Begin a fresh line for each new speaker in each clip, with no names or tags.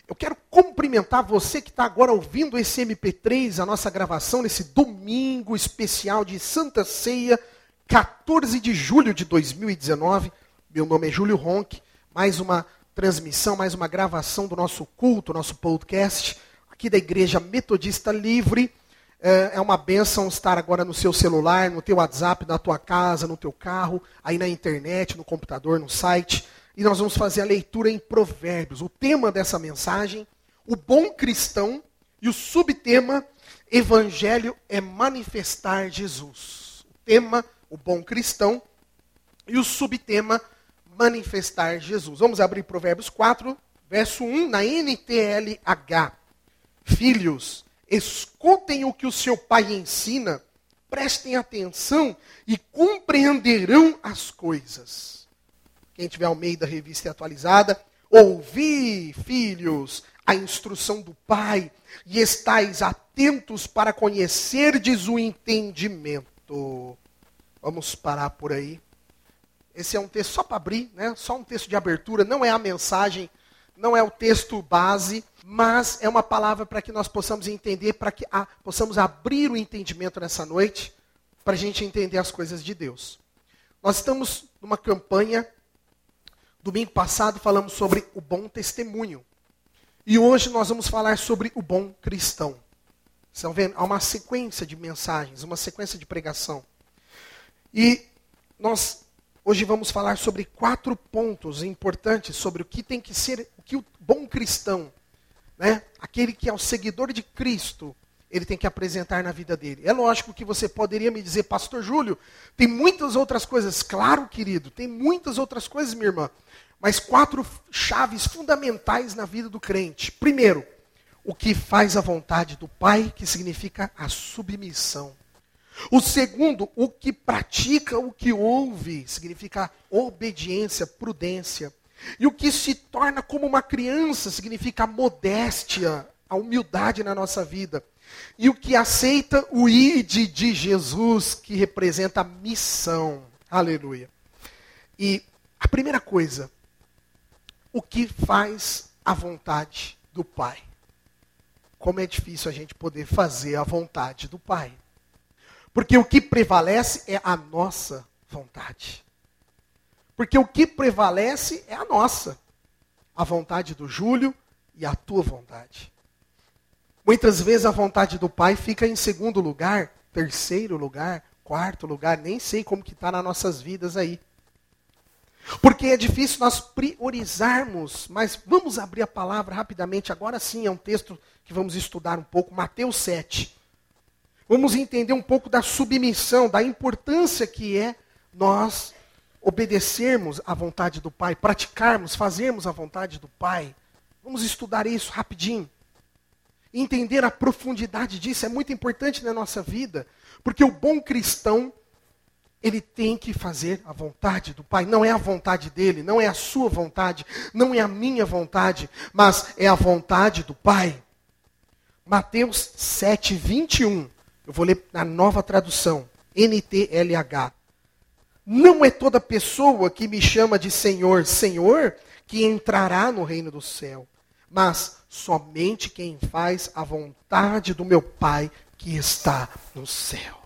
Eu quero cumprimentar você que está agora ouvindo esse MP3, a nossa gravação nesse domingo especial de Santa Ceia, 14 de julho de 2019. Meu nome é Júlio Ronck, mais uma transmissão, mais uma gravação do nosso culto, nosso podcast, aqui da Igreja Metodista Livre. É uma bênção estar agora no seu celular, no teu WhatsApp, na tua casa, no teu carro, aí na internet, no computador, no site. E nós vamos fazer a leitura em Provérbios. O tema dessa mensagem, o bom cristão, e o subtema, Evangelho é manifestar Jesus. O tema, o bom cristão, e o subtema, manifestar Jesus. Vamos abrir Provérbios 4, verso 1, na NTLH. Filhos, escutem o que o seu pai ensina, prestem atenção e compreenderão as coisas. Quem tiver Almeida, revista atualizada, ouvi, filhos, a instrução do pai, e estais atentos para conhecerdes o entendimento. Vamos parar por aí. Esse é um texto só para abrir, né? Só um texto de abertura, não é a mensagem, não é o texto base, mas é uma palavra para que nós possamos entender, para que possamos abrir o entendimento nessa noite, para a gente entender as coisas de Deus. Nós estamos numa campanha. Domingo passado falamos sobre o bom testemunho. E hoje nós vamos falar sobre o bom cristão. Estão vendo? Há uma sequência de mensagens, uma sequência de pregação. E nós hoje vamos falar sobre 4 pontos importantes sobre o que tem que ser, o que o bom cristão, né? Aquele que é o seguidor de Cristo, ele tem que apresentar na vida dele. É lógico que você poderia me dizer, Pastor Júlio, tem muitas outras coisas. Claro, querido, tem muitas outras coisas, minha irmã. Mas 4 chaves fundamentais na vida do crente. Primeiro, o que faz a vontade do Pai, que significa a submissão. O segundo, o que pratica o que ouve, significa obediência, prudência. E o que se torna como uma criança, significa a modéstia, a humildade na nossa vida. E o que aceita o ide de Jesus, que representa a missão. Aleluia. E a primeira coisa, o que faz a vontade do Pai? Como é difícil a gente poder fazer a vontade do Pai. Porque o que prevalece é a nossa vontade. Porque o que prevalece é a nossa. A vontade do Júlio e a tua vontade. Muitas vezes a vontade do Pai fica em segundo lugar, terceiro lugar, quarto lugar, nem sei como que está nas nossas vidas aí. Porque é difícil nós priorizarmos, mas vamos abrir a palavra rapidamente, agora sim é um texto que vamos estudar um pouco, Mateus 7. Vamos entender um pouco da submissão, da importância que é nós obedecermos à vontade do Pai, praticarmos, fazermos a vontade do Pai. Vamos estudar isso rapidinho. Entender a profundidade disso é muito importante na nossa vida, porque o bom cristão, ele tem que fazer a vontade do Pai. Não é a vontade dele, não é a sua vontade, não é a minha vontade, mas é a vontade do Pai. Mateus 7, 21. Eu vou ler na nova tradução, NTLH. Não é toda pessoa que me chama de Senhor, Senhor, que entrará no reino do céu, mas somente quem faz a vontade do meu Pai que está no céu.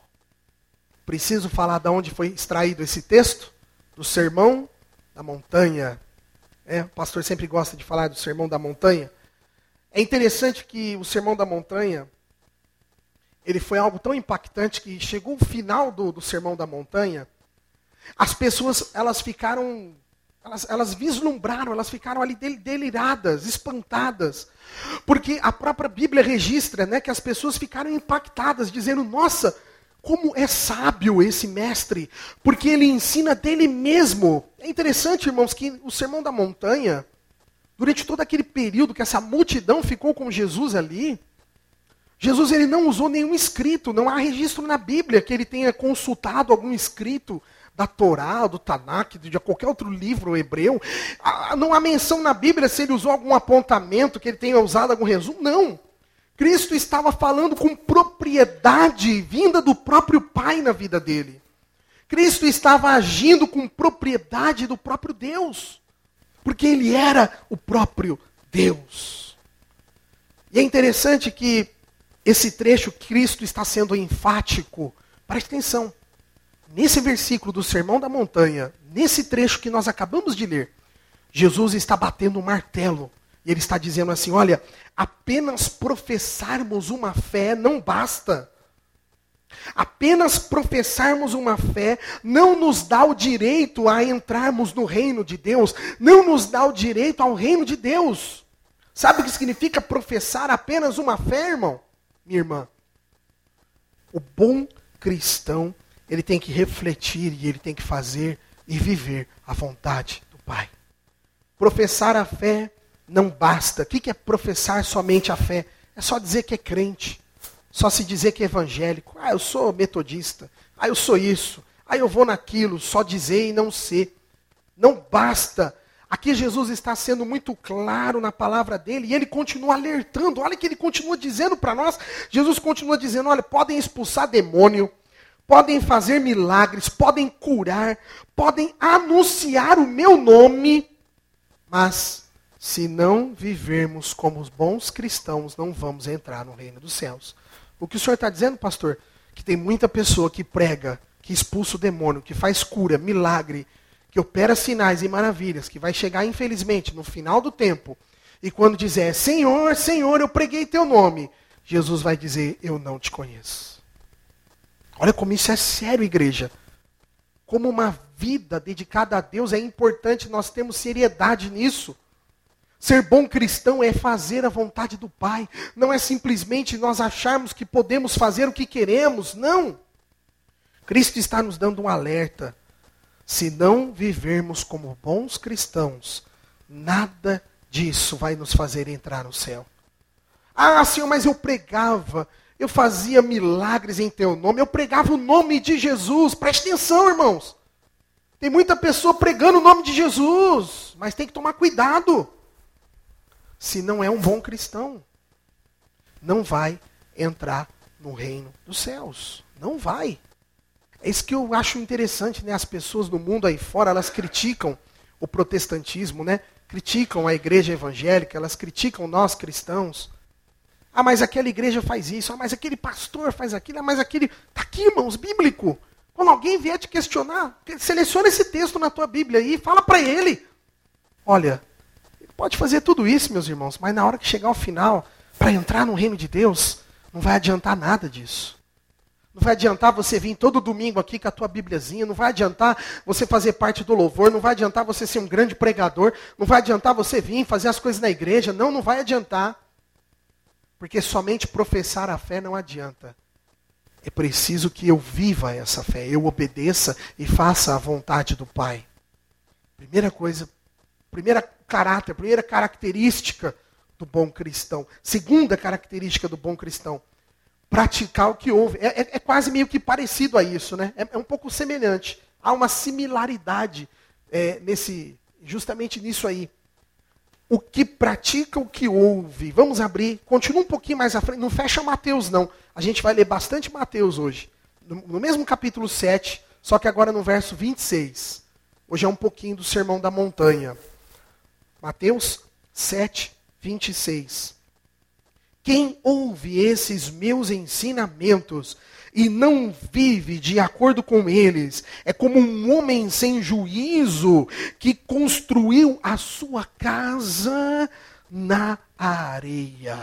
Preciso falar de onde foi extraído esse texto? Do Sermão da Montanha. O pastor sempre gosta de falar do Sermão da Montanha. É interessante que o Sermão da Montanha, ele foi algo tão impactante que chegou o final do Sermão da Montanha, as pessoas, elas ficaram, elas vislumbraram, elas ficaram ali deliradas, espantadas, porque a própria Bíblia registra, né, que as pessoas ficaram impactadas, dizendo, nossa, como é sábio esse mestre, porque ele ensina dele mesmo. É interessante, irmãos, que o Sermão da Montanha, durante todo aquele período que essa multidão ficou com Jesus ali, Jesus ele não usou nenhum escrito, não há registro na Bíblia que ele tenha consultado algum escrito da Torá, do Tanakh, de qualquer outro livro hebreu. Não há menção na Bíblia se ele usou algum apontamento, que ele tenha usado algum resumo. Não. Cristo estava falando com propriedade vinda do próprio Pai na vida dele. Cristo estava agindo com propriedade do próprio Deus. Porque ele era o próprio Deus. interessante que esse trecho, Cristo está sendo enfático. Preste atenção. Nesse versículo do Sermão da Montanha, nesse trecho que nós acabamos de ler, Jesus está batendo um martelo. E ele está dizendo assim, olha, apenas professarmos uma fé não basta. Apenas professarmos uma fé não nos dá o direito a entrarmos no reino de Deus. Não nos dá o direito ao reino de Deus. Sabe o que significa professar apenas uma fé, irmão? Minha irmã. O bom cristão, ele tem que refletir e ele tem que fazer e viver a vontade do Pai. Professar a fé não basta. O que é professar somente a fé? É só dizer que é crente. Só se dizer que é evangélico. Ah, eu sou metodista. Ah, eu sou isso. Ah, eu vou naquilo. Só dizer e não ser. Não basta. Aqui Jesus está sendo muito claro na palavra dele. E ele continua alertando. Olha que ele continua dizendo para nós. Jesus continua dizendo, olha, podem expulsar demônio. Podem fazer milagres. Podem curar. Podem anunciar o meu nome. Mas se não vivermos como os bons cristãos, não vamos entrar no reino dos céus. O que o senhor está dizendo, pastor? Que tem muita pessoa que prega, que expulsa o demônio, que faz cura, milagre, que opera sinais e maravilhas, que vai chegar, infelizmente, no final do tempo, e quando dizer, Senhor, Senhor, eu preguei teu nome, Jesus vai dizer, eu não te conheço. Olha como isso é sério, igreja. Como uma vida dedicada a Deus é importante, nós temos seriedade nisso. Ser bom cristão é fazer a vontade do Pai. Não é simplesmente nós acharmos que podemos fazer o que queremos. Não. Cristo está nos dando um alerta. Se não vivermos como bons cristãos, nada disso vai nos fazer entrar no céu. Ah, Senhor, mas eu pregava, eu fazia milagres em teu nome, eu pregava o nome de Jesus. Preste atenção, irmãos. Tem muita pessoa pregando o nome de Jesus, mas tem que tomar cuidado. Se não é um bom cristão, não vai entrar no reino dos céus. Não vai. É isso que eu acho interessante, né? As pessoas no mundo aí fora, elas criticam o protestantismo, né? Criticam a igreja evangélica, elas criticam nós cristãos. Ah, mas aquela igreja faz isso. Ah, mas aquele pastor faz aquilo. Ah, mas aquele... Está aqui, irmãos, bíblico. Quando alguém vier te questionar, seleciona esse texto na tua Bíblia aí e fala para ele. Olha... Pode fazer tudo isso, meus irmãos, mas na hora que chegar ao final, para entrar no reino de Deus, não vai adiantar nada disso. Não vai adiantar você vir todo domingo aqui com a tua Bibliazinha, não vai adiantar você fazer parte do louvor, não vai adiantar você ser um grande pregador, não vai adiantar você vir fazer as coisas na igreja, não vai adiantar. Porque somente professar a fé não adianta. É preciso que eu viva essa fé, eu obedeça e faça a vontade do Pai. Primeira coisa, primeira característica do bom cristão. Segunda característica do bom cristão, praticar o que ouve. É quase meio que parecido a isso, né? É um pouco semelhante. Há uma similaridade justamente nisso aí. O que pratica o que ouve. Vamos abrir, continua um pouquinho mais à frente. Não fecha Mateus, não. A gente vai ler bastante Mateus hoje. No mesmo capítulo 7, só que agora no verso 26. Hoje é um pouquinho do Sermão da Montanha. Mateus 7, 26. Quem ouve esses meus ensinamentos e não vive de acordo com eles, é como um homem sem juízo que construiu a sua casa na areia.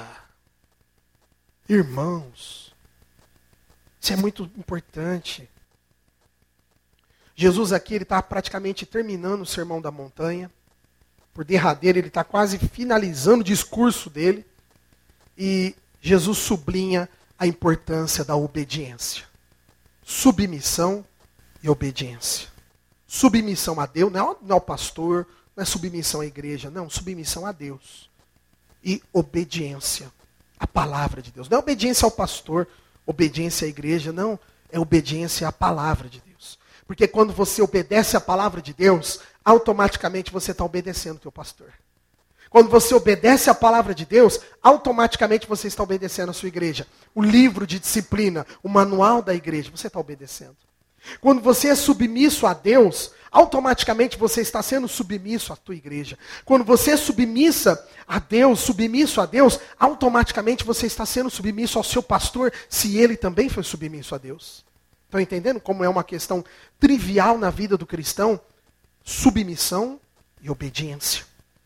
Irmãos, isso é muito importante. Jesus aqui ele está praticamente terminando o Sermão da Montanha. Por derradeiro, ele está quase finalizando o discurso dele. E Jesus sublinha a importância da obediência. Submissão e obediência. Submissão a Deus, não é ao pastor, não é submissão à igreja, não, submissão a Deus. E obediência à palavra de Deus. Não é obediência ao pastor, obediência à igreja, não, é obediência à palavra de Deus. Porque quando você obedece à palavra de Deus, automaticamente você está obedecendo o teu pastor. Quando você obedece à palavra de Deus, automaticamente você está obedecendo a sua igreja. O livro de disciplina, o manual da igreja, você está obedecendo. Quando você é submisso a Deus, automaticamente você está sendo submisso à tua igreja. Quando você é submisso a Deus, automaticamente você está sendo submisso ao seu pastor, se ele também foi submisso a Deus. Estão entendendo como é uma questão trivial na vida do cristão? Submissão e obediência.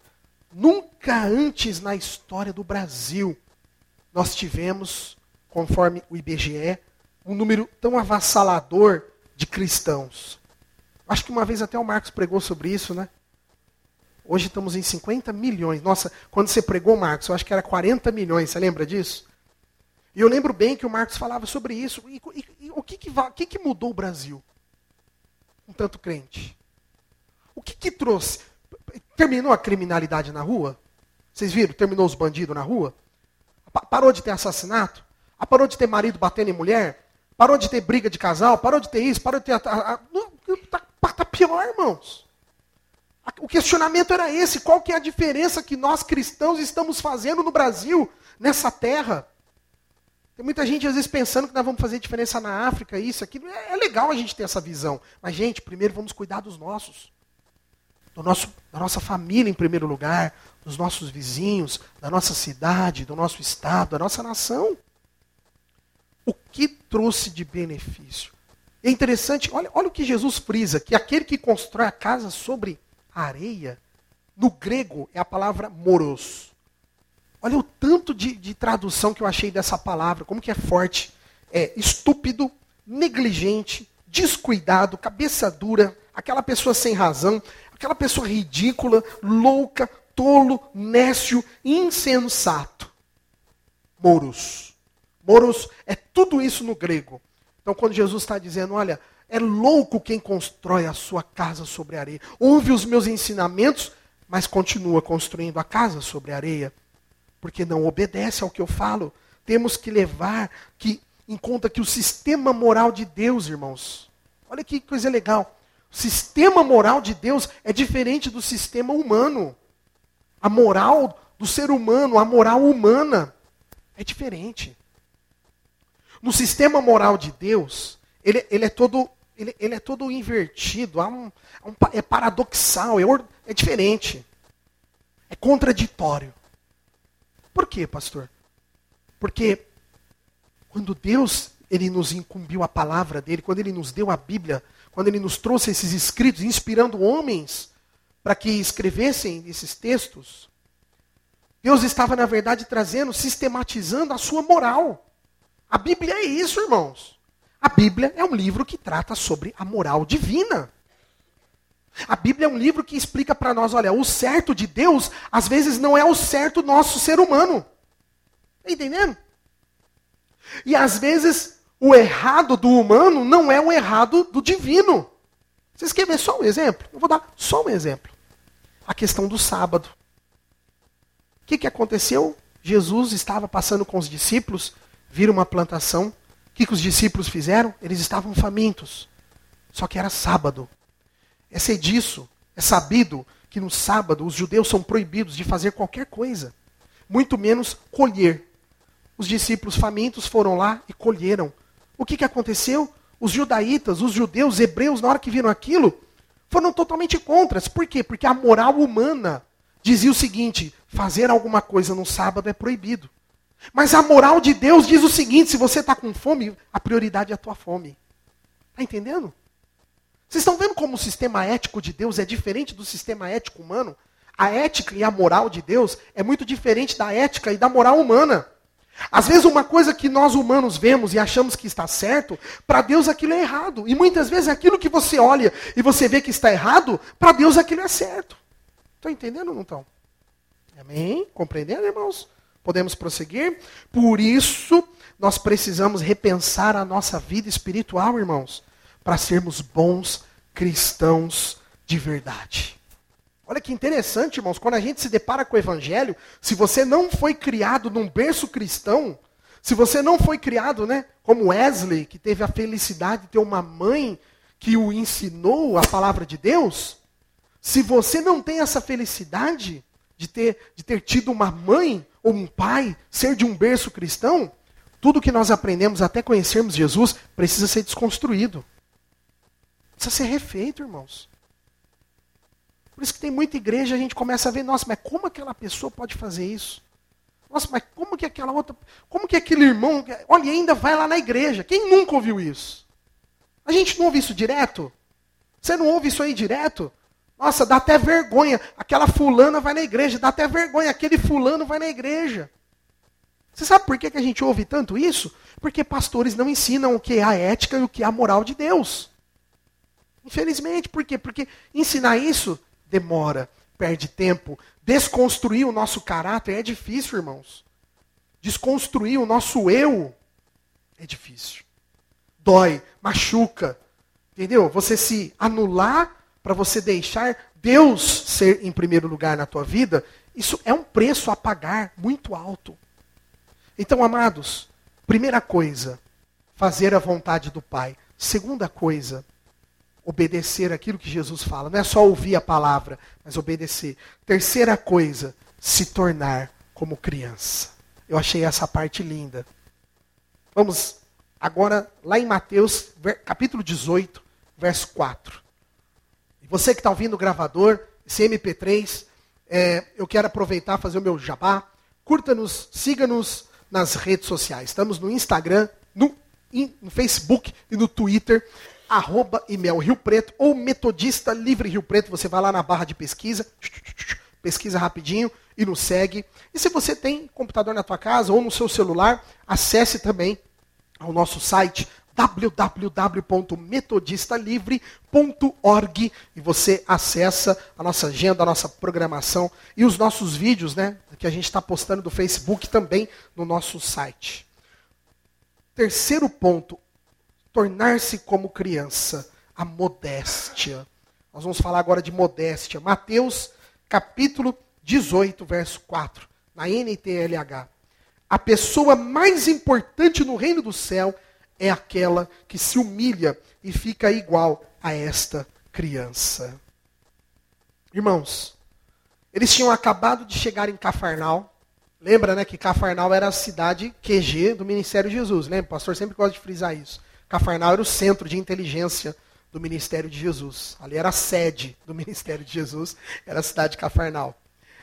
Nunca antes na história do Brasil nós tivemos, conforme o IBGE, um número tão avassalador de cristãos. Acho que uma vez até o Marcos pregou sobre isso, né? Hoje estamos em 50 milhões. Nossa, quando você pregou, Marcos, eu acho que era 40 milhões. Você lembra disso? E eu lembro bem que o Marcos falava sobre isso. E o que mudou o Brasil? Com tanto crente. O que trouxe? Terminou a criminalidade na rua? Vocês viram? Terminou os bandidos na rua? Parou de ter assassinato? Parou de ter marido batendo em mulher? Parou de ter briga de casal? Parou de ter isso? Parou de ter... Tá pior, irmãos. O questionamento era esse. Qual que é a diferença que nós cristãos estamos fazendo no Brasil, nessa terra? Tem muita gente às vezes pensando que nós vamos fazer diferença na África, isso, aquilo. É legal a gente ter essa visão. Mas, gente, primeiro vamos cuidar dos nossos. Da nossa família em primeiro lugar, dos nossos vizinhos, da nossa cidade, do nosso estado, da nossa nação. O que trouxe de benefício? É interessante, olha o que Jesus frisa, que aquele que constrói a casa sobre a areia, no grego é a palavra moros. Olha o tanto de tradução que eu achei dessa palavra, como que é forte. É estúpido, negligente, descuidado, cabeça dura, aquela pessoa sem razão, aquela pessoa ridícula, louca, tolo, nécio, insensato. Moros. Moros é tudo isso no grego. Então quando Jesus está dizendo, olha, é louco quem constrói a sua casa sobre a areia. Ouve os meus ensinamentos, mas continua construindo a casa sobre a areia. Porque não obedece ao que eu falo. Temos que levar em conta que o sistema moral de Deus, irmãos, olha que coisa legal. O sistema moral de Deus é diferente do sistema humano. A moral do ser humano, a moral humana, é diferente. No sistema moral de Deus, ele é todo invertido, é paradoxal, é diferente. É contraditório. Por quê, pastor? Porque quando Deus ele nos incumbiu a palavra dele, quando ele nos deu a Bíblia, quando ele nos trouxe esses escritos, inspirando homens para que escrevessem esses textos, Deus estava, na verdade, sistematizando a sua moral. A Bíblia é isso, irmãos. A Bíblia é um livro que trata sobre a moral divina. A Bíblia é um livro que explica para nós, olha, o certo de Deus, às vezes não é o certo nosso ser humano. Está entendendo? E às vezes o errado do humano não é o errado do divino. Vocês querem ver só um exemplo? Eu vou dar só um exemplo. A questão do sábado. O que aconteceu? Jesus estava passando com os discípulos, viram uma plantação. O que os discípulos fizeram? Eles estavam famintos. Só que era sábado. É sabido que no sábado os judeus são proibidos de fazer qualquer coisa. Muito menos colher. Os discípulos famintos foram lá e colheram. O que aconteceu? Os judaítas, os judeus, hebreus, na hora que viram aquilo, foram totalmente contras. Por quê? Porque a moral humana dizia o seguinte, fazer alguma coisa no sábado é proibido. Mas a moral de Deus diz o seguinte, se você está com fome, a prioridade é a tua fome. Está entendendo? Vocês estão vendo como o sistema ético de Deus é diferente do sistema ético humano? A ética e a moral de Deus é muito diferente da ética e da moral humana. Às vezes uma coisa que nós humanos vemos e achamos que está certo, para Deus aquilo é errado. E muitas vezes aquilo que você olha e você vê que está errado, para Deus aquilo é certo. Estão entendendo ou não estão? Amém? Compreendendo, irmãos? Podemos prosseguir? Por isso, nós precisamos repensar a nossa vida espiritual, irmãos, para sermos bons cristãos de verdade. Olha que interessante, irmãos, quando a gente se depara com o Evangelho, se você não foi criado num berço cristão, se você não foi criado, como Wesley, que teve a felicidade de ter uma mãe que o ensinou a palavra de Deus, se você não tem essa felicidade de ter tido uma mãe ou um pai, ser de um berço cristão, tudo que nós aprendemos até conhecermos Jesus precisa ser desconstruído. Precisa ser refeito, irmãos. Por isso que tem muita igreja, a gente começa a ver, nossa, mas como aquela pessoa pode fazer isso? Nossa, mas como que aquela outra, como que aquele irmão, olha, e ainda vai lá na igreja. Quem nunca ouviu isso? A gente não ouve isso direto? Você não ouve isso aí direto? Nossa, dá até vergonha. Aquela fulana vai na igreja, dá até vergonha. Aquele fulano vai na igreja. Você sabe por que a gente ouve tanto isso? Porque pastores não ensinam o que é a ética e o que é a moral de Deus. Infelizmente, por quê? Porque ensinar isso demora, perde tempo. Desconstruir o nosso caráter é difícil, irmãos. Desconstruir o nosso eu é difícil. Dói, machuca. Entendeu? Você se anular para você deixar Deus ser em primeiro lugar na tua vida, isso é um preço a pagar muito alto. Então, amados, primeira coisa, fazer a vontade do Pai. Segunda coisa, obedecer aquilo que Jesus fala. Não é só ouvir a palavra, mas obedecer. Terceira coisa, se tornar como criança. Eu achei essa parte linda. Vamos agora lá em Mateus, capítulo 18, verso 4. E você que está ouvindo o gravador, esse MP3, eu quero aproveitar e fazer o meu jabá. Curta-nos, siga-nos nas redes sociais. Estamos no Instagram, no Facebook e no Twitter, @Imel Rio Preto ou Metodista Livre Rio Preto. Você vai lá na barra de pesquisa, pesquisa rapidinho e nos segue. E se você tem computador na tua casa ou no seu celular, acesse também ao nosso site www.metodistalivre.org e você acessa a nossa agenda, a nossa programação e os nossos vídeos, né, que a gente está postando do Facebook também no nosso site. Terceiro ponto, tornar-se como criança, a modéstia. Nós vamos falar agora de modéstia. Mateus, capítulo 18, verso 4, na NTLH. A pessoa mais importante no reino do céu é aquela que se humilha e fica igual a esta criança. Irmãos, eles tinham acabado de chegar em Cafarnaum. Lembra, né, que Cafarnaum era a cidade QG do Ministério de Jesus. Lembra? O pastor sempre gosta de frisar isso. Cafarnaum era o centro de inteligência do Ministério de Jesus. Ali era a sede do Ministério de Jesus, era a cidade de Cafarnaum.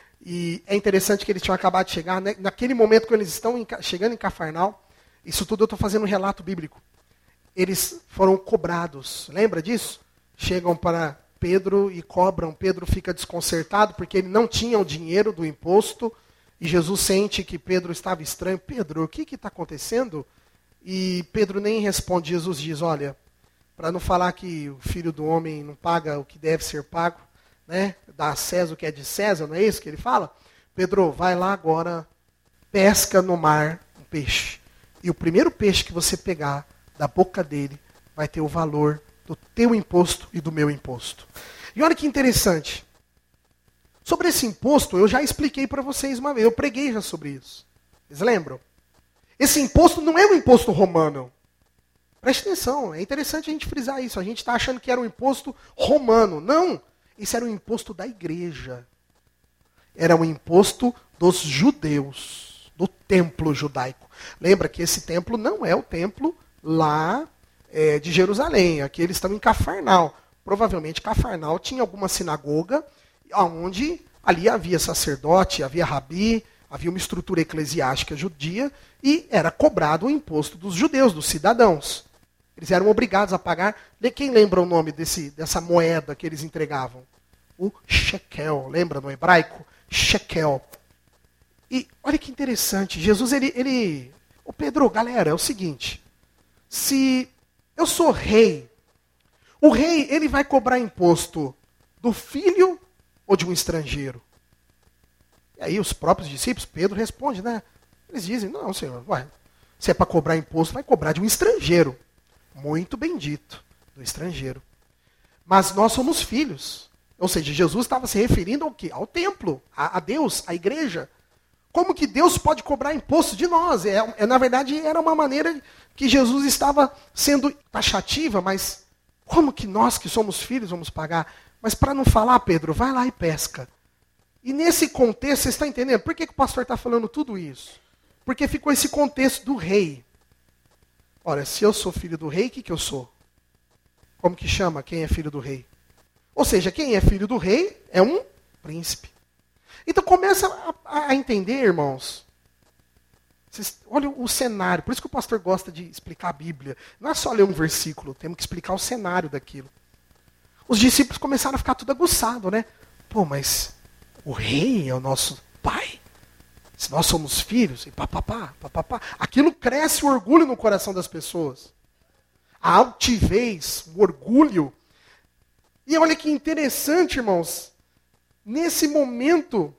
E é interessante que eles tinham acabado de chegar, né? Naquele momento que eles estão chegando em Cafarnaum, isso tudo eu estou fazendo um relato bíblico. Eles foram cobrados, lembra disso? Chegam para Pedro e cobram. Pedro fica desconcertado porque ele não tinha o dinheiro do imposto. E Jesus sente que Pedro estava estranho. Pedro, o que está acontecendo? E Pedro nem responde. Jesus diz, olha, para não falar que o filho do homem não paga o que deve ser pago, né? Dá a César o que é de César, não é isso que ele fala? Pedro, vai lá agora, pesca no mar um peixe. E o primeiro peixe que você pegar da boca dele vai ter o valor do teu imposto e do meu imposto. E olha que interessante. Sobre esse imposto, eu já expliquei para vocês uma vez. Eu preguei já sobre isso. Vocês lembram? Esse imposto não é um imposto romano. Preste atenção, é interessante a gente frisar isso. A gente está achando que era um imposto romano. Não, isso era um imposto da igreja. Era um imposto dos judeus, do templo judaico. Lembra que esse templo não é o templo lá de Jerusalém. Aqui eles estão em Cafarnaum. Provavelmente Cafarnaum tinha alguma sinagoga onde ali havia sacerdote, havia rabi, havia uma estrutura eclesiástica judia e era cobrado o imposto dos judeus, dos cidadãos. Eles eram obrigados a pagar. Quem lembra o nome dessa moeda que eles entregavam? O shekel. Lembra no hebraico? Shekel. E olha que interessante. Jesus, Ô Pedro, galera, é o seguinte. Se eu sou rei, o rei, ele vai cobrar imposto do filho ou de um estrangeiro? E aí os próprios discípulos, Pedro responde, né? Eles dizem, não, senhor, se é para cobrar imposto, vai cobrar de um estrangeiro. Muito bendito, do estrangeiro. Mas nós somos filhos. Ou seja, Jesus estava se referindo ao quê? Ao templo, a Deus, à igreja. Como que Deus pode cobrar imposto de nós? Na verdade, era uma maneira que Jesus estava sendo taxativa, mas como que nós que somos filhos vamos pagar? Mas para não falar, Pedro, vai lá e pesca. E nesse contexto, você está entendendo? Por que o pastor está falando tudo isso? Porque ficou esse contexto do rei. Ora, se eu sou filho do rei, o que eu sou? Como que chama quem é filho do rei? Ou seja, quem é filho do rei é um príncipe. Então começa a entender, irmãos. Olha o cenário. Por isso que o pastor gosta de explicar a Bíblia. Não é só ler um versículo, temos que explicar o cenário daquilo. Os discípulos começaram a ficar tudo aguçado, né? Pô, mas o rei é o nosso pai? Se nós somos filhos, e papapá. Aquilo cresce o orgulho no coração das pessoas. A altivez, o orgulho. E olha que interessante, irmãos. Nesse momento,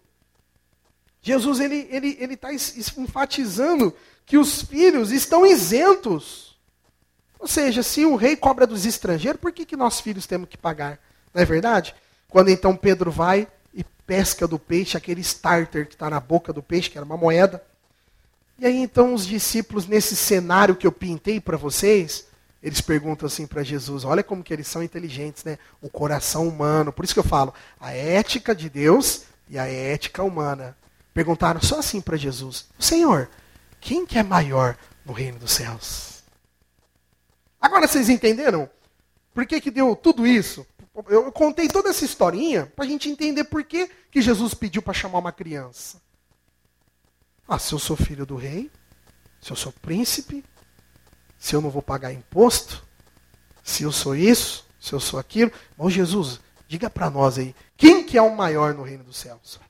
Jesus ele está enfatizando que os filhos estão isentos. Ou seja, se o rei cobra dos estrangeiros, por que nós filhos temos que pagar? Não é verdade? Quando então Pedro vai e pesca do peixe, aquele starter que está na boca do peixe, que era uma moeda. E aí então os discípulos, nesse cenário que eu pintei para vocês, eles perguntam assim para Jesus, olha como que eles são inteligentes, né? O coração humano. Por isso que eu falo, a ética de Deus e a ética humana. Perguntaram só assim para Jesus, Senhor, quem que é maior no reino dos céus? Agora vocês entenderam? Por que deu tudo isso? Eu contei toda essa historinha para a gente entender por que Jesus pediu para chamar uma criança. Se eu sou filho do rei, se eu sou príncipe, se eu não vou pagar imposto, se eu sou isso, se eu sou aquilo. Bom, Jesus, diga para nós aí, quem que é o maior no reino dos céus?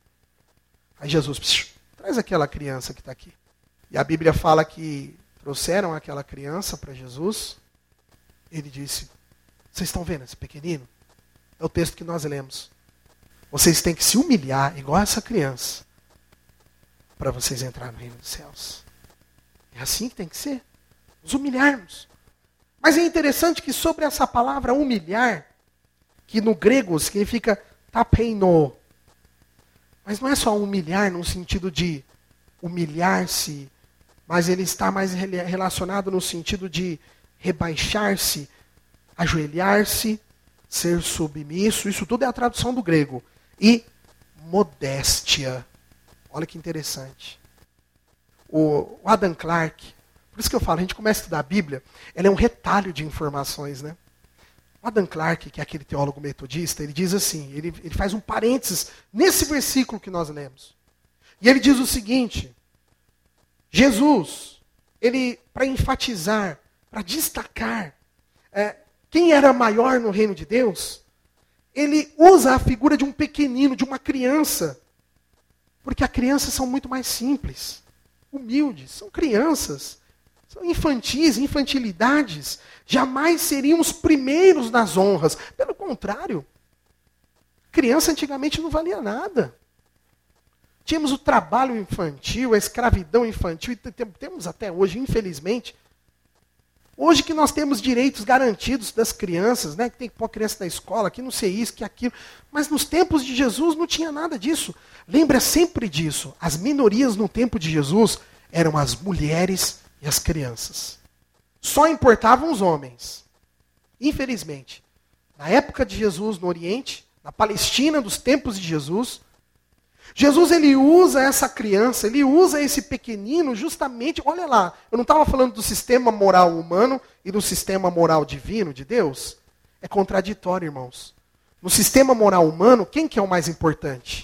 Aí Jesus, traz aquela criança que está aqui. E a Bíblia fala que trouxeram aquela criança para Jesus. Ele disse, vocês estão vendo esse pequenino? É o texto que nós lemos. Vocês têm que se humilhar, igual essa criança, para vocês entrarem no reino dos céus. É assim que tem que ser. Nos humilharmos. Mas é interessante que sobre essa palavra humilhar, que no grego significa tapeino, mas não é só humilhar no sentido de humilhar-se, mas ele está mais relacionado no sentido de rebaixar-se, ajoelhar-se, ser submisso. Isso tudo é a tradução do grego. E modéstia. Olha que interessante. O Adam Clarke, por isso que eu falo, a gente começa a estudar a Bíblia, ela é um retalho de informações, né? O Adam Clarke, que é aquele teólogo metodista, ele diz assim, ele faz um parênteses nesse versículo que nós lemos. E ele diz o seguinte, Jesus, ele, para enfatizar, para destacar quem era maior no reino de Deus, ele usa a figura de um pequenino, de uma criança, porque as crianças são muito mais simples, humildes, são crianças, são infantis, infantilidades, jamais seriam os primeiros nas honras. Pelo contrário, criança antigamente não valia nada. Tínhamos o trabalho infantil, a escravidão infantil, e temos até hoje, infelizmente. Hoje que nós temos direitos garantidos das crianças, né? Que tem que pôr a criança na escola, que não sei isso, que aquilo. Mas nos tempos de Jesus não tinha nada disso. Lembra sempre disso. As minorias no tempo de Jesus eram as mulheres e as crianças. Só importavam os homens. Infelizmente. Na época de Jesus no Oriente, na Palestina dos tempos de Jesus, Jesus ele usa essa criança, ele usa esse pequenino justamente, olha lá, eu não estava falando do sistema moral humano e do sistema moral divino de Deus? É contraditório, irmãos. No sistema moral humano, quem que é o mais importante?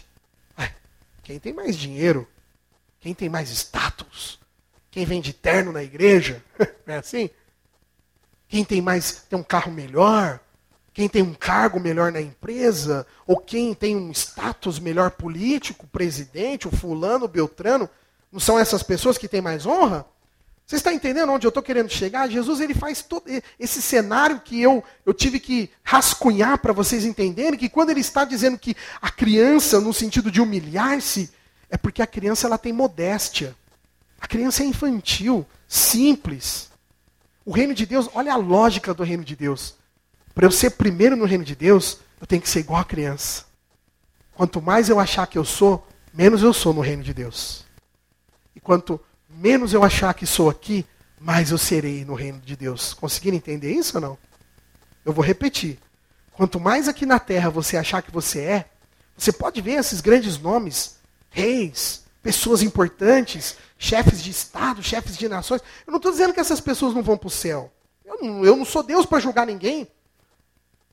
Quem tem mais dinheiro, quem tem mais status, quem vem de terno na igreja, não é assim? Quem tem um carro melhor, quem tem um cargo melhor na empresa, ou quem tem um status melhor político, presidente, o fulano, o beltrano, não são essas pessoas que têm mais honra? Você está entendendo onde eu estou querendo chegar? Jesus ele faz todo esse cenário que eu tive que rascunhar para vocês entenderem, que quando ele está dizendo que a criança, no sentido de humilhar-se, é porque a criança ela tem modéstia. A criança é infantil, simples. O reino de Deus, olha a lógica do reino de Deus. Para eu ser primeiro no reino de Deus, eu tenho que ser igual a criança. Quanto mais eu achar que eu sou, menos eu sou no reino de Deus. E quanto menos eu achar que sou aqui, mais eu serei no reino de Deus. Conseguiram entender isso ou não? Eu vou repetir. Quanto mais aqui na terra você achar que você é, você pode ver esses grandes nomes, reis, pessoas importantes, chefes de estado, chefes de nações. Eu não estou dizendo que essas pessoas não vão para o céu. Eu não sou Deus para julgar ninguém.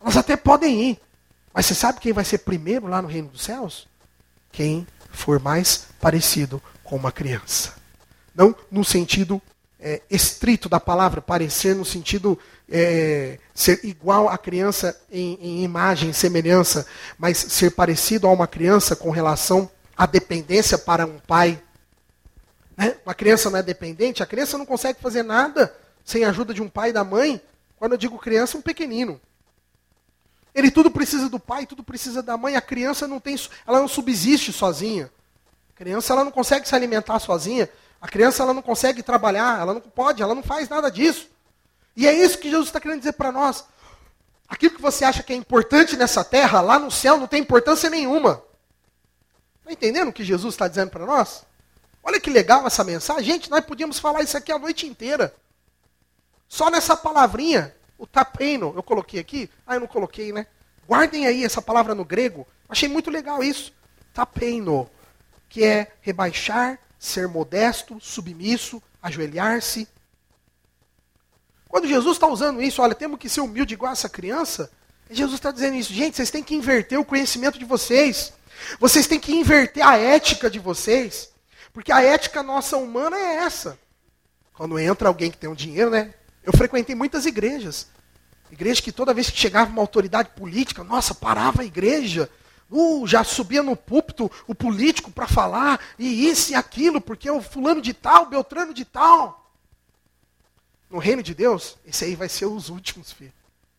Elas até podem ir. Mas você sabe quem vai ser primeiro lá no reino dos céus? Quem for mais parecido com uma criança. Não no sentido estrito da palavra, parecer no sentido ser igual à criança em imagem, semelhança, mas ser parecido a uma criança com relação à dependência para um pai. Né? Uma criança não é dependente, a criança não consegue fazer nada sem a ajuda de um pai e da mãe. Quando eu digo criança, um pequenino. Ele tudo precisa do pai, tudo precisa da mãe. A criança ela não subsiste sozinha. A criança ela não consegue se alimentar sozinha. A criança ela não consegue trabalhar, ela não pode, ela não faz nada disso. E é isso que Jesus está querendo dizer para nós. Aquilo que você acha que é importante nessa terra, lá no céu não tem importância nenhuma. Está entendendo o que Jesus está dizendo para nós? Olha que legal essa mensagem. Gente, nós podíamos falar isso aqui a noite inteira. Só nessa palavrinha, o tapeino, eu coloquei aqui. Eu não coloquei, né? Guardem aí essa palavra no grego. Achei muito legal isso. Tapeino, que é rebaixar, ser modesto, submisso, ajoelhar-se. Quando Jesus está usando isso, olha, temos que ser humilde igual essa criança. Jesus está dizendo isso. Gente, vocês têm que inverter o conhecimento de vocês. Vocês têm que inverter a ética de vocês. Porque a ética nossa humana é essa. Quando entra alguém que tem um dinheiro, né? Eu frequentei muitas igrejas. Igreja que toda vez que chegava uma autoridade política, nossa, parava a igreja. Já subia no púlpito o político para falar, e isso e aquilo, porque o fulano de tal, Beltrano de tal. No reino de Deus, esse aí vai ser os últimos, filho.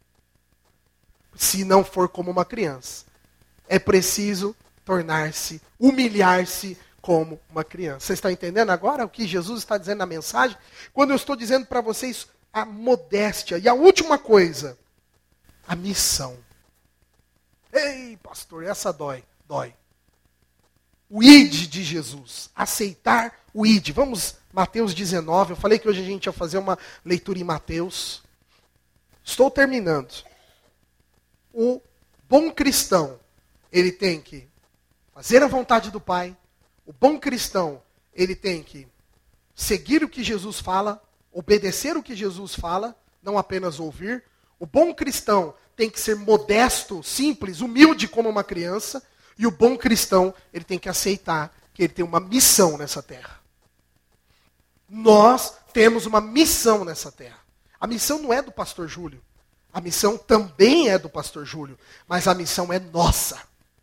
Se não for como uma criança. É preciso tornar-se, humilhar-se como uma criança. Vocês estão entendendo agora o que Jesus está dizendo na mensagem? Quando eu estou dizendo para vocês a modéstia. E a última coisa, a missão. Ei, pastor, essa dói. O id de Jesus. Aceitar o id. Vamos, Mateus 19. Eu falei que hoje a gente ia fazer uma leitura em Mateus. Estou terminando. O bom cristão, ele tem que fazer a vontade do Pai. O bom cristão, ele tem que seguir o que Jesus fala, obedecer o que Jesus fala, não apenas ouvir. O bom cristão tem que ser modesto, simples, humilde como uma criança. E o bom cristão, ele tem que aceitar que ele tem uma missão nessa terra. Nós temos uma missão nessa terra. A missão não é do pastor Júlio. A missão também é do pastor Júlio. Mas a missão é nossa.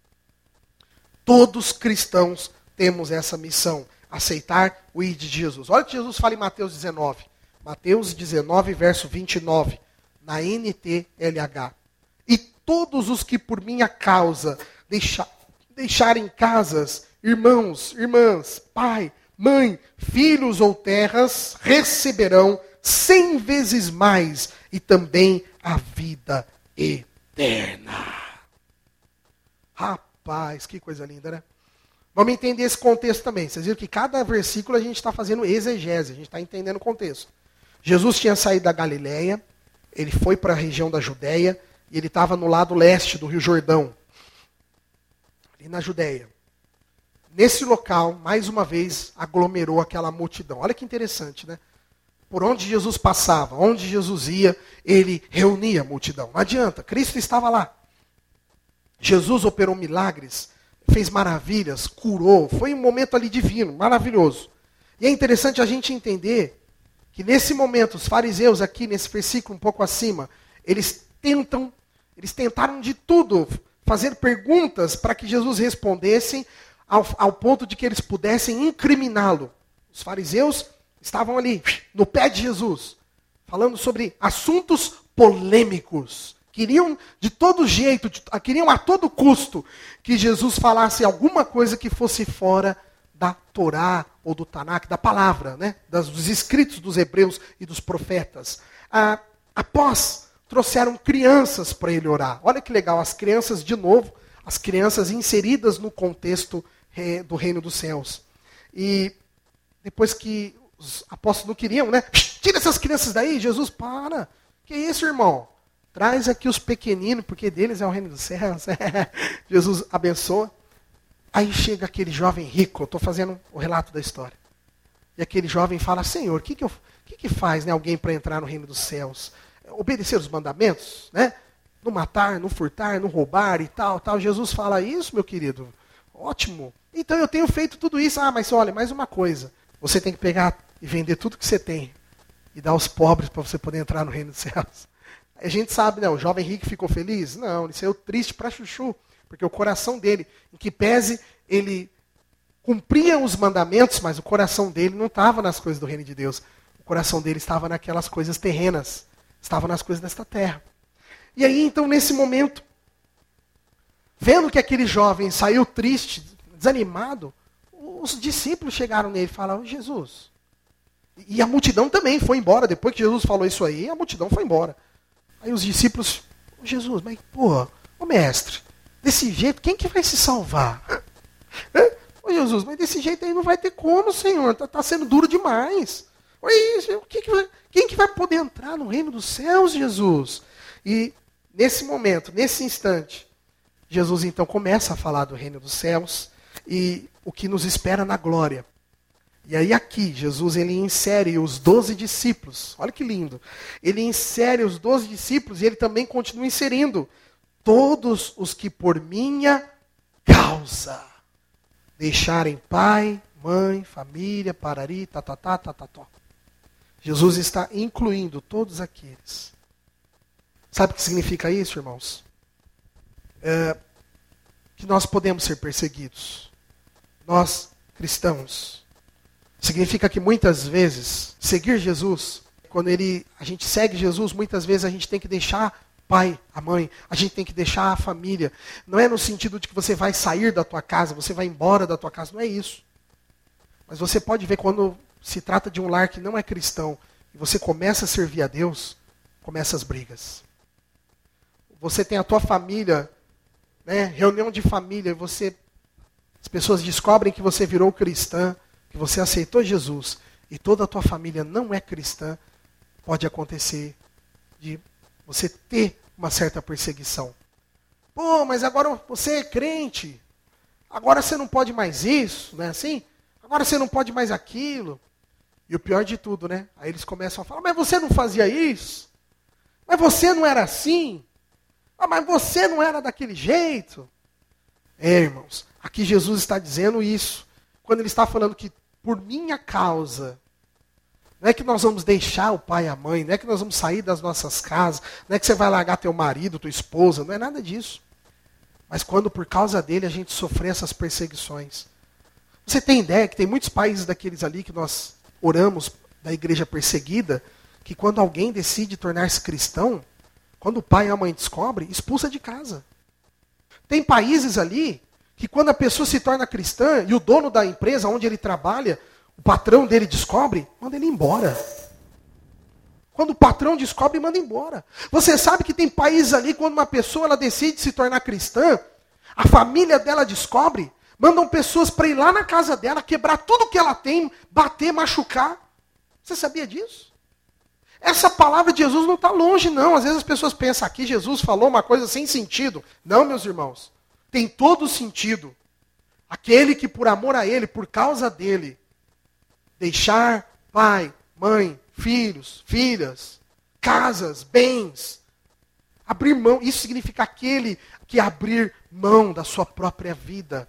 Todos cristãos temos essa missão. Aceitar o id de Jesus. Olha o que Jesus fala em Mateus 19. Mateus 19, verso 29. Na NTLH. E todos os que por minha causa deixarem casas, irmãos, irmãs, pai, mãe, filhos ou terras, receberão 100 vezes mais e também a vida eterna. Rapaz, que coisa linda, né? Vamos entender esse contexto também. Vocês viram que cada versículo a gente está fazendo exegese, a gente está entendendo o contexto. Jesus tinha saído da Galileia, ele foi para a região da Judéia, e ele estava no lado leste do Rio Jordão, ali na Judéia. Nesse local, mais uma vez, aglomerou aquela multidão. Olha que interessante, né? Por onde Jesus passava, onde Jesus ia, ele reunia a multidão. Não adianta, Cristo estava lá. Jesus operou milagres, fez maravilhas, curou. Foi um momento ali divino, maravilhoso. E é interessante a gente entender que nesse momento, os fariseus aqui, nesse versículo um pouco acima, eles tentaram de tudo, fazer perguntas para que Jesus respondesse, ao ponto de que eles pudessem incriminá-lo. Os fariseus estavam ali, no pé de Jesus, falando sobre assuntos polêmicos. Queriam de todo jeito, queriam a todo custo que Jesus falasse alguma coisa que fosse fora da Torá ou do Tanakh, da palavra, né? Dos escritos dos hebreus e dos profetas. Após, trouxeram crianças para ele orar. Olha que legal, as crianças, de novo, as crianças inseridas no contexto do reino dos céus. E depois que os apóstolos não queriam, né? Tira essas crianças daí, Jesus, para. Que isso, irmão? Traz aqui os pequeninos, porque deles é o reino dos céus. Jesus abençoa. Aí chega aquele jovem rico, eu estou fazendo o relato da história. E aquele jovem fala, Senhor, o que faz, né, alguém para entrar no reino dos céus? Obedecer os mandamentos, né? não matar, não furtar, não roubar e tal. Jesus fala isso, meu querido. Ótimo. Então eu tenho feito tudo isso. Mas olha, mais uma coisa. Você tem que pegar e vender tudo que você tem e dar aos pobres para você poder entrar no reino dos céus. A gente sabe, não, o jovem rico ficou feliz? Não, ele saiu triste para chuchu, porque o coração dele, em que pese ele cumpria os mandamentos, mas o coração dele não estava nas coisas do reino de Deus. O coração dele estava naquelas coisas terrenas, estava nas coisas desta terra. E aí, então, nesse momento, vendo que aquele jovem saiu triste, desanimado, os discípulos chegaram nele e falaram: Jesus. E a multidão também foi embora. Depois que Jesus falou isso aí, a multidão foi embora. Aí os discípulos: Jesus, mas ô mestre, desse jeito, quem que vai se salvar? Ô Jesus, mas desse jeito aí não vai ter como, Senhor. Tá sendo duro demais. Olha isso, quem que vai poder entrar no reino dos céus, Jesus? E nesse momento, nesse instante, Jesus então começa a falar do reino dos céus e o que nos espera na glória. E aí aqui, Jesus ele insere os 12 discípulos. Olha que lindo. Ele insere os 12 discípulos e ele também continua inserindo todos os que por minha causa deixarem pai, mãe, família, parari, tatatá. Jesus está incluindo todos aqueles. Sabe o que significa isso, irmãos? Que nós podemos ser perseguidos. Nós, cristãos. Significa que muitas vezes, seguir Jesus, quando a gente segue Jesus, muitas vezes a gente tem que deixar pai, a mãe, a gente tem que deixar a família. Não é no sentido de que você vai sair da tua casa, você vai embora da tua casa, não é isso. Mas você pode ver quando se trata de um lar que não é cristão, e você começa a servir a Deus, começam as brigas. Você tem a tua família, né, reunião de família, as pessoas descobrem que você virou cristã, que você aceitou Jesus, e toda a tua família não é cristã, pode acontecer de você ter uma certa perseguição. Mas agora você é crente, agora você não pode mais isso, não é assim? Agora você não pode mais aquilo. E o pior de tudo, né? Aí eles começam a falar: mas você não fazia isso? Mas você não era assim? Mas você não era daquele jeito? Irmãos, aqui Jesus está dizendo isso, quando ele está falando que por minha causa, não é que nós vamos deixar o pai e a mãe, não é que nós vamos sair das nossas casas, não é que você vai largar teu marido, tua esposa, não é nada disso. Mas quando por causa dele a gente sofrer essas perseguições. Você tem ideia que tem muitos países daqueles ali que nós oramos, da igreja perseguida, que quando alguém decide tornar-se cristão, quando o pai e a mãe descobrem, expulsa de casa. Tem países ali que quando a pessoa se torna cristã e o dono da empresa onde ele trabalha, o patrão dele descobre, manda ele embora. Quando o patrão descobre, manda embora. Você sabe que tem países ali, quando uma pessoa ela decide se tornar cristã, a família dela descobre, mandam pessoas para ir lá na casa dela, quebrar tudo que ela tem, bater, machucar. Você sabia disso? Essa palavra de Jesus não está longe, não. Às vezes as pessoas pensam aqui, Jesus falou uma coisa sem sentido. Não, meus irmãos. Tem todo sentido. Aquele que por amor a ele, por causa dele, deixar pai, mãe, filhos, filhas, casas, bens, abrir mão, isso significa aquele que abrir mão da sua própria vida.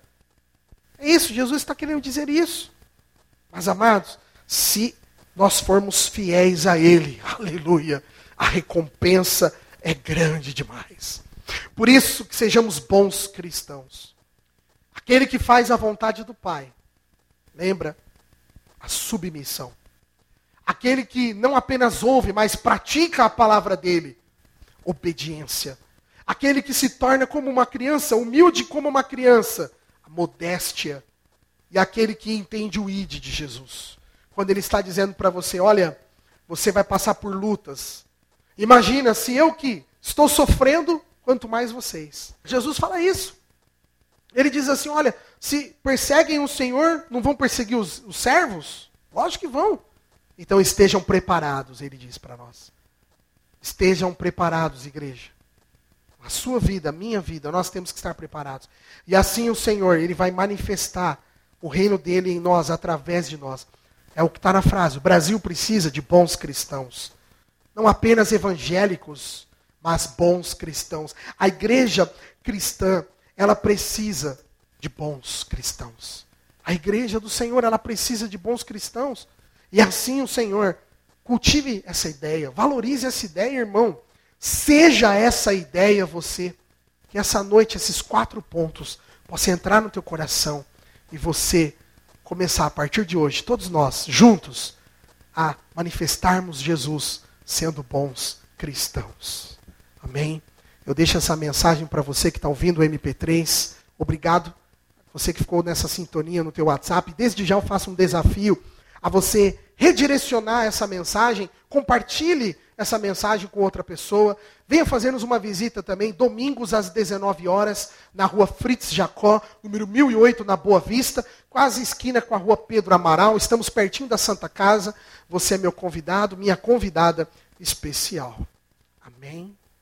É isso, Jesus está querendo dizer isso. Mas amados, se nós formos fiéis a ele, aleluia, a recompensa é grande demais. Por isso que sejamos bons cristãos. Aquele que faz a vontade do Pai, lembra? A submissão. Aquele que não apenas ouve, mas pratica a palavra dele, obediência. Aquele que se torna como uma criança, humilde como uma criança, a modéstia. E aquele que entende o id de Jesus. Quando ele está dizendo para você: olha, você vai passar por lutas. Imagina se eu que estou sofrendo, quanto mais vocês. Jesus fala isso. Ele diz assim: olha, se perseguem o Senhor, não vão perseguir os servos? Lógico que vão. Então estejam preparados, ele diz para nós. Estejam preparados, igreja. A sua vida, a minha vida, nós temos que estar preparados. E assim o Senhor, ele vai manifestar o reino dele em nós, através de nós. É o que está na frase: o Brasil precisa de bons cristãos. Não apenas evangélicos, mas bons cristãos. A igreja cristã, ela precisa de bons cristãos. A igreja do Senhor, ela precisa de bons cristãos. E assim o Senhor, cultive essa ideia, valorize essa ideia, irmão. Seja essa ideia você. Que essa noite, esses 4 pontos, possam entrar no teu coração. E você começar a partir de hoje, todos nós, juntos, a manifestarmos Jesus sendo bons cristãos. Amém? Eu deixo essa mensagem para você que está ouvindo o MP3. Obrigado. Você que ficou nessa sintonia no teu WhatsApp. Desde já eu faço um desafio a você redirecionar essa mensagem. Compartilhe essa mensagem com outra pessoa. Venha fazer-nos uma visita também, domingos às 19 horas, na rua Fritz Jacó, número 1008, na Boa Vista, quase esquina com a rua Pedro Amaral. Estamos pertinho da Santa Casa. Você é meu convidado, minha convidada especial. Amém?